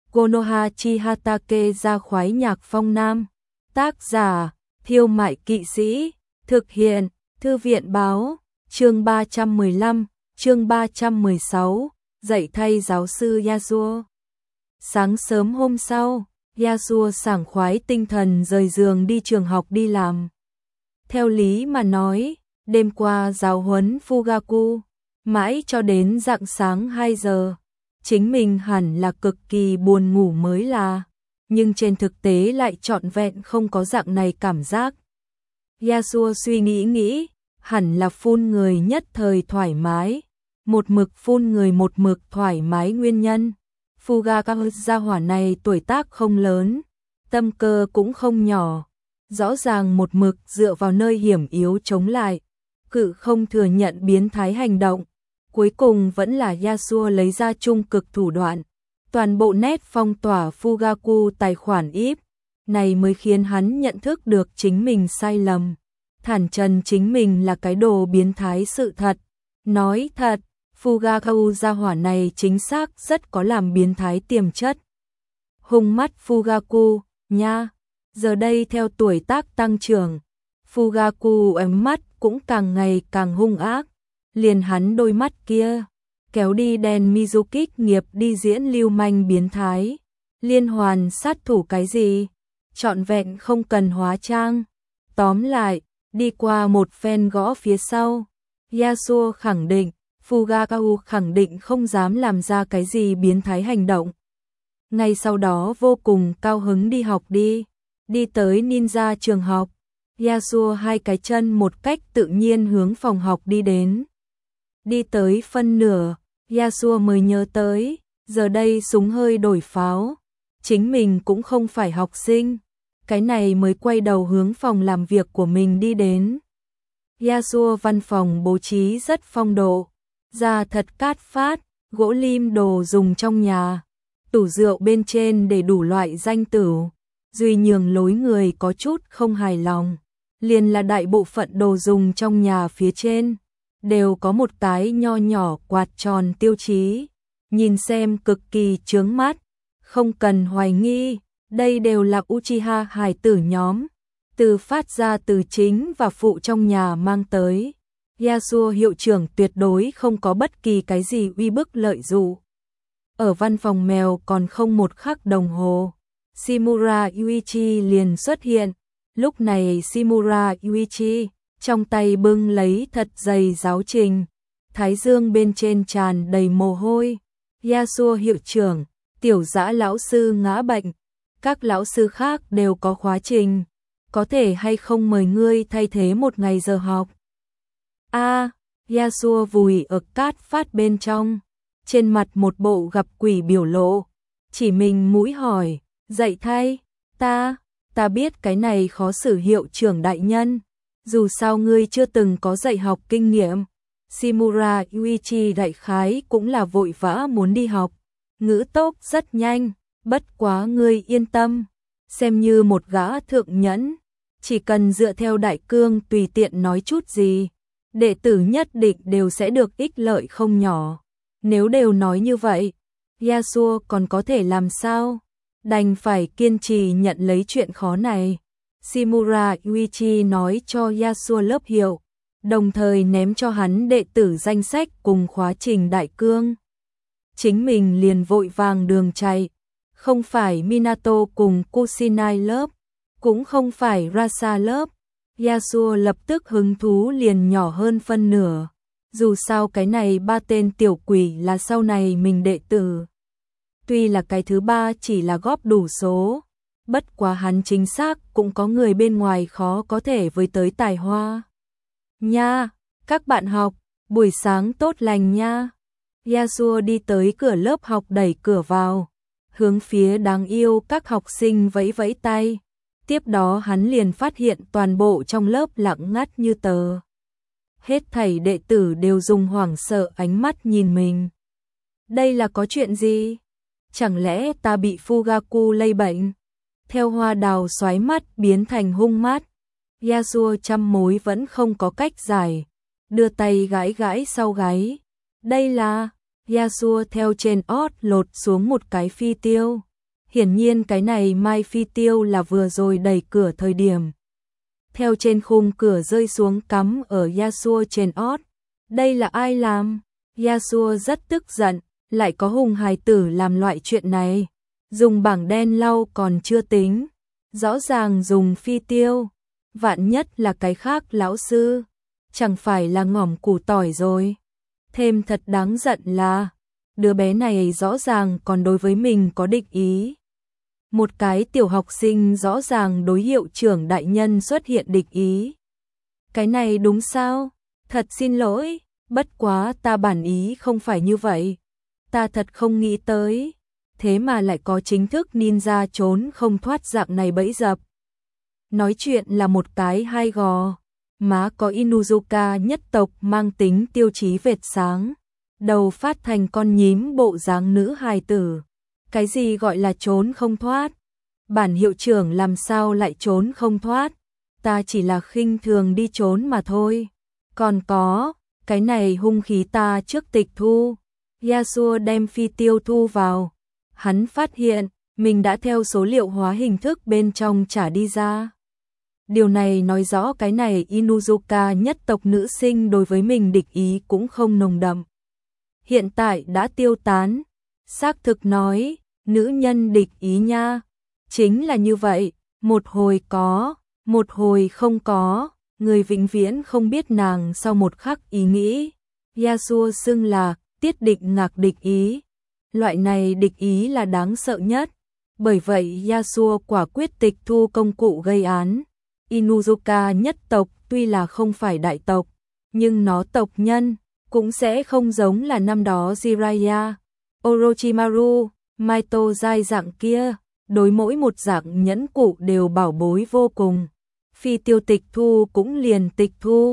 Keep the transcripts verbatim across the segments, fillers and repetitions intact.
Konoha Chihatake ra khoái nhạc phong nam. Tác giả, Thiêu Mại Kỵ Sĩ. Thực hiện, Thư viện Báo. Chương ba trăm mười lăm, chương ba trăm mười sáu, dạy thay giáo sư Yasuo. Sáng sớm hôm sau, Yasuo sảng khoái tinh thần rời giường đi trường học đi làm. Theo lý mà nói, đêm qua giáo huấn Fugaku, mãi cho đến rạng sáng hai giờ, chính mình hẳn là cực kỳ buồn ngủ mới là, nhưng trên thực tế lại trọn vẹn không có dạng này cảm giác. Yasuo suy nghĩ nghĩ, hẳn là phun người nhất thời thoải mái, một mực phun người một mực thoải mái nguyên nhân. Fugaku gia hỏa này tuổi tác không lớn, tâm cơ cũng không nhỏ, rõ ràng một mực dựa vào nơi hiểm yếu chống lại, cự không thừa nhận biến thái hành động. Cuối cùng vẫn là Yasuo lấy ra trung cực thủ đoạn, toàn bộ nét phong tỏa Fugaku tài khoản i pê, này mới khiến hắn nhận thức được chính mình sai lầm, thản trần chính mình là cái đồ biến thái sự thật. Nói thật, Fugaku gia hỏa này chính xác rất có làm biến thái tiềm chất. Hung mắt Fugaku, nha, giờ đây theo tuổi tác tăng trưởng, Fugaku ánh mắt cũng càng ngày càng hung ác. Liền hắn đôi mắt kia, kéo đi đèn Mizuki nghiệp đi diễn lưu manh biến thái, liên hoàn sát thủ cái gì, trọn vẹn không cần hóa trang. Tóm lại, đi qua một phen gõ phía sau, Yasuo khẳng định, Fugaku khẳng định không dám làm ra cái gì biến thái hành động. Ngay sau đó vô cùng cao hứng đi học đi, đi tới ninja trường học, Yasuo hai cái chân một cách tự nhiên hướng phòng học đi đến. Đi tới phân nửa, Yasuo mới nhớ tới, giờ đây súng hơi đổi pháo, chính mình cũng không phải học sinh, cái này mới quay đầu hướng phòng làm việc của mình đi đến. Yasuo văn phòng bố trí rất phong độ, da thật cát phát, gỗ lim đồ dùng trong nhà, tủ rượu bên trên để đủ loại danh tửu, duy nhường lối người có chút không hài lòng, liền là đại bộ phận đồ dùng trong nhà phía trên đều có một cái nho nhỏ quạt tròn tiêu chí, nhìn xem cực kỳ chướng mắt, không cần hoài nghi, đây đều là Uchiha hài tử nhóm, từ phát ra từ chính và phụ trong nhà mang tới. Yasuo hiệu trưởng tuyệt đối không có bất kỳ cái gì uy bức lợi dụ. Ở văn phòng mèo còn không một khắc đồng hồ, Shimura Yuichi liền xuất hiện, lúc này Shimura Yuichi trong tay bưng lấy thật dày giáo trình, thái dương bên trên tràn đầy mồ hôi. Yasuo hiệu trưởng, tiểu dã lão sư ngã bệnh, các lão sư khác đều có khóa trình, có thể hay không mời ngươi thay thế một ngày giờ học? A, à, Yasuo vùi ở cát phát bên trong, trên mặt một bộ gặp quỷ biểu lộ, chỉ mình mũi hỏi, dạy thay, ta, ta biết cái này khó xử hiệu trưởng đại nhân. Dù sao ngươi chưa từng có dạy học kinh nghiệm. Shimura Yuichi đại khái cũng là vội vã muốn đi học, ngữ tốc rất nhanh, bất quá ngươi yên tâm, xem như một gã thượng nhẫn, chỉ cần dựa theo đại cương tùy tiện nói chút gì, đệ tử nhất định đều sẽ được ích lợi không nhỏ. Nếu đều nói như vậy, Yasuo còn có thể làm sao? Đành phải kiên trì nhận lấy chuyện khó này. Shimura Yuichi nói cho Yasuo lớp hiệu, đồng thời ném cho hắn đệ tử danh sách cùng khóa trình đại cương. Chính mình liền vội vàng đường chạy, không phải Minato cùng Kusinai lớp, cũng không phải Rasa lớp. Yasuo lập tức hứng thú liền nhỏ hơn phân nửa, dù sao cái này ba tên tiểu quỷ là sau này mình đệ tử. Tuy là cái thứ ba chỉ là góp đủ số, bất quá hắn chính xác cũng có người bên ngoài khó có thể với tới tài hoa. Nha, các bạn học, buổi sáng tốt lành nha. Yasuo đi tới cửa lớp học đẩy cửa vào, hướng phía đáng yêu các học sinh vẫy vẫy tay. Tiếp đó hắn liền phát hiện toàn bộ trong lớp lặng ngắt như tờ. Hết thảy đệ tử đều dùng hoảng sợ ánh mắt nhìn mình. Đây là có chuyện gì? Chẳng lẽ ta bị Fugaku lây bệnh? Theo hoa đào xoáy mắt biến thành hung mát, Yasuo trăm mối vẫn không có cách giải, đưa tay gãi gãi sau gáy. Đây là, Yasuo theo trên ót lột xuống một cái phi tiêu, Hiển nhiên cái này Mai Phi Tiêu là vừa rồi đẩy cửa thời điểm. Theo trên khung cửa rơi xuống cắm ở Yasuo trên ót. Đây là ai làm? Yasuo rất tức giận, lại có hùng hài tử làm loại chuyện này. Dùng bảng đen lau còn chưa tính. Rõ ràng dùng phi tiêu. Vạn nhất là cái khác lão sư. Chẳng phải là ngỏm củ tỏi rồi. Thêm thật đáng giận là đứa bé này rõ ràng còn đối với mình có địch ý. Một cái tiểu học sinh rõ ràng đối hiệu trưởng đại nhân xuất hiện địch ý. Cái này đúng sao? Thật xin lỗi, bất quá ta bản ý không phải như vậy. Ta thật không nghĩ tới. Thế mà lại có chính thức ninja trốn không thoát dạng này bẫy dập. Nói chuyện là một cái hai gò. Má có Inuzuka nhất tộc mang tính tiêu chí vệt sáng. Đầu phát thành con nhím bộ dáng nữ hài tử. Cái gì gọi là trốn không thoát? Bản hiệu trưởng làm sao lại trốn không thoát? Ta chỉ là khinh thường đi trốn mà thôi. Còn có, cái này hung khí ta trước tịch thu. Yasuo đem phi tiêu thu vào. Hắn phát hiện, mình đã theo số liệu hóa hình thức bên trong trả đi ra. Điều này nói rõ cái này Inuzuka nhất tộc nữ sinh đối với mình địch ý cũng không nồng đậm. Hiện tại đã tiêu tán. Xác thực nói, nữ nhân địch ý nha. Chính là như vậy, một hồi có, một hồi không có, người vĩnh viễn không biết nàng sau một khắc ý nghĩ. Yasuo xưng là tiết định ngạc địch ý. Loại này địch ý là đáng sợ nhất. Bởi vậy Yasuo quả quyết tịch thu công cụ gây án. Inuzuka nhất tộc tuy là không phải đại tộc, nhưng nó tộc nhân cũng sẽ không giống là năm đó Jiraiya, Orochimaru, Maito-zai dạng kia, đối mỗi một dạng nhẫn cụ đều bảo bối vô cùng. Phi tiêu tịch thu cũng liền tịch thu.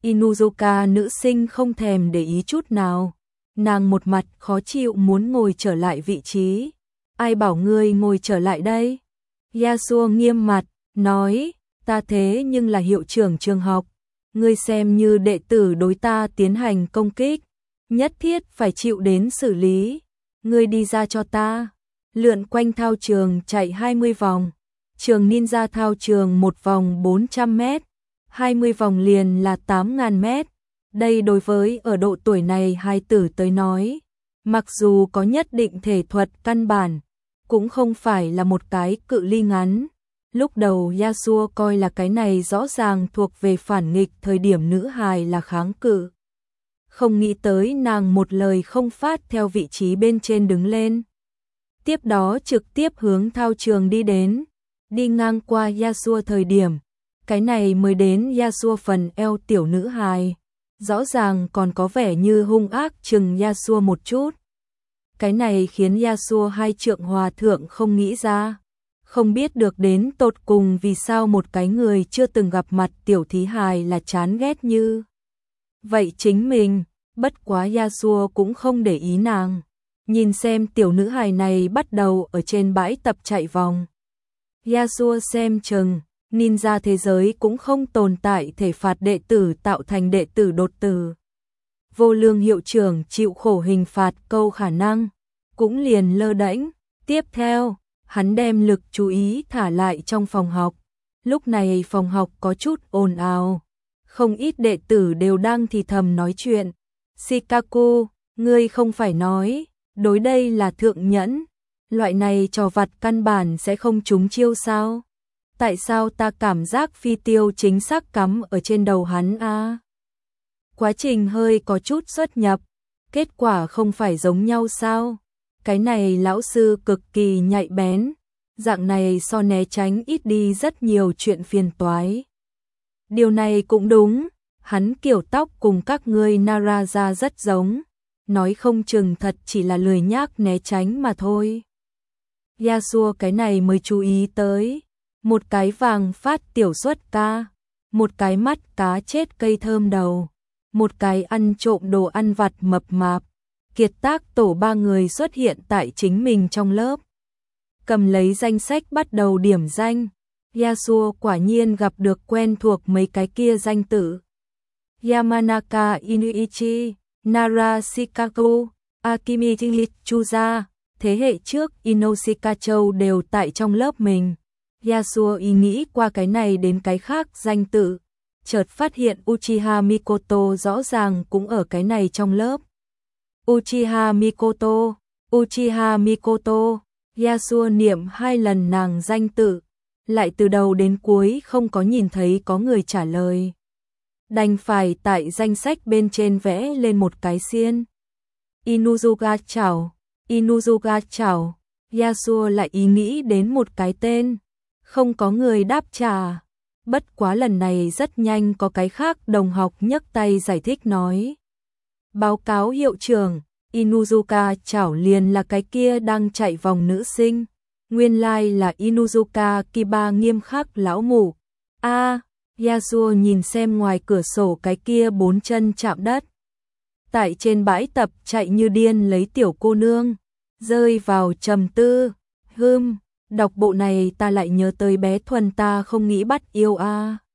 Inuzuka nữ sinh không thèm để ý chút nào. Nàng một mặt khó chịu muốn ngồi trở lại vị trí. Ai bảo ngươi ngồi trở lại đây? Yasuo nghiêm mặt, nói, ta thế nhưng là hiệu trưởng trường học. Ngươi xem như đệ tử đối ta tiến hành công kích. Nhất thiết phải chịu đến xử lý. Ngươi đi ra cho ta. Lượn quanh thao trường chạy hai mươi vòng. Trường ninja thao trường một vòng bốn trăm mét. hai mươi vòng liền là tám nghìn mét. Đây đối với ở độ tuổi này hai tử tới nói. Mặc dù có nhất định thể thuật căn bản, cũng không phải là một cái cự ly ngắn. Lúc đầu Yasuo coi là cái này rõ ràng thuộc về phản nghịch thời điểm nữ hài là kháng cự. Không nghĩ tới nàng một lời không phát theo vị trí bên trên đứng lên. Tiếp đó trực tiếp hướng thao trường đi đến. Đi ngang qua Yasuo thời điểm. Cái này mới đến Yasuo phần eo tiểu nữ hài. Rõ ràng còn có vẻ như hung ác chừng Yasuo một chút. Cái này khiến Yasuo hai trượng hòa thượng không nghĩ ra. Không biết được đến tột cùng vì sao một cái người chưa từng gặp mặt tiểu thí hài là chán ghét như vậy chính mình. Bất quá Yasuo cũng không để ý nàng. Nhìn xem tiểu nữ hài này bắt đầu ở trên bãi tập chạy vòng. Yasuo xem chừng, ninja thế giới cũng không tồn tại thể phạt đệ tử tạo thành đệ tử đột tử. Vô lương hiệu trưởng chịu khổ hình phạt câu khả năng, cũng liền lơ đễnh. Tiếp theo, hắn đem lực chú ý thả lại trong phòng học. Lúc này phòng học có chút ồn ào. Không ít đệ tử đều đang thì thầm nói chuyện. Shikaku, ngươi không phải nói, đối đây là thượng nhẫn. Loại này trò vặt căn bản sẽ không trúng chiêu sao? Tại sao ta cảm giác phi tiêu chính xác cắm ở trên đầu hắn a? À? Quá trình hơi có chút xuất nhập, kết quả không phải giống nhau sao? Cái này lão sư cực kỳ nhạy bén, dạng này so né tránh ít đi rất nhiều chuyện phiền toái. Điều này cũng đúng, hắn kiểu tóc cùng các ngươi Naraza rất giống, nói không chừng thật chỉ là lười nhác né tránh mà thôi. Yasuo cái này mới chú ý tới, một cái vàng phát tiểu xuất ca, một cái mắt cá chết cây thơm đầu, một cái ăn trộm đồ ăn vặt mập mạp. Kiệt tác tổ ba người xuất hiện tại chính mình trong lớp. Cầm lấy danh sách bắt đầu điểm danh. Yasuo quả nhiên gặp được quen thuộc mấy cái kia danh tử. Yamanaka Inuichi, Nara Shikaku, Akimi Chuza, thế hệ trước Inoshika Châu đều tại trong lớp mình. Yasuo ý nghĩ qua cái này đến cái khác danh tự, chợt phát hiện Uchiha Mikoto rõ ràng cũng ở cái này trong lớp. Uchiha Mikoto, Uchiha Mikoto, Yasuo niệm hai lần nàng danh tự, lại từ đầu đến cuối không có nhìn thấy có người trả lời. Đành phải tại danh sách bên trên vẽ lên một cái xiên. Inuzuka chào, Inuzuka chào, Yasuo lại ý nghĩ đến một cái tên, không có người đáp trả. Bất quá lần này rất nhanh có cái khác đồng học nhấc tay giải thích nói. Báo cáo hiệu trưởng, Inuzuka chảo liền là cái kia đang chạy vòng nữ sinh. Nguyên lai like là Inuzuka Kiba nghiêm khắc lão mù. A, à, Yasuo nhìn xem ngoài cửa sổ cái kia bốn chân chạm đất. Tại trên bãi tập chạy như điên lấy tiểu cô nương, rơi vào trầm tư. Hừm, đọc bộ này ta lại nhớ tới bé Thuần ta không nghĩ bắt yêu a. À.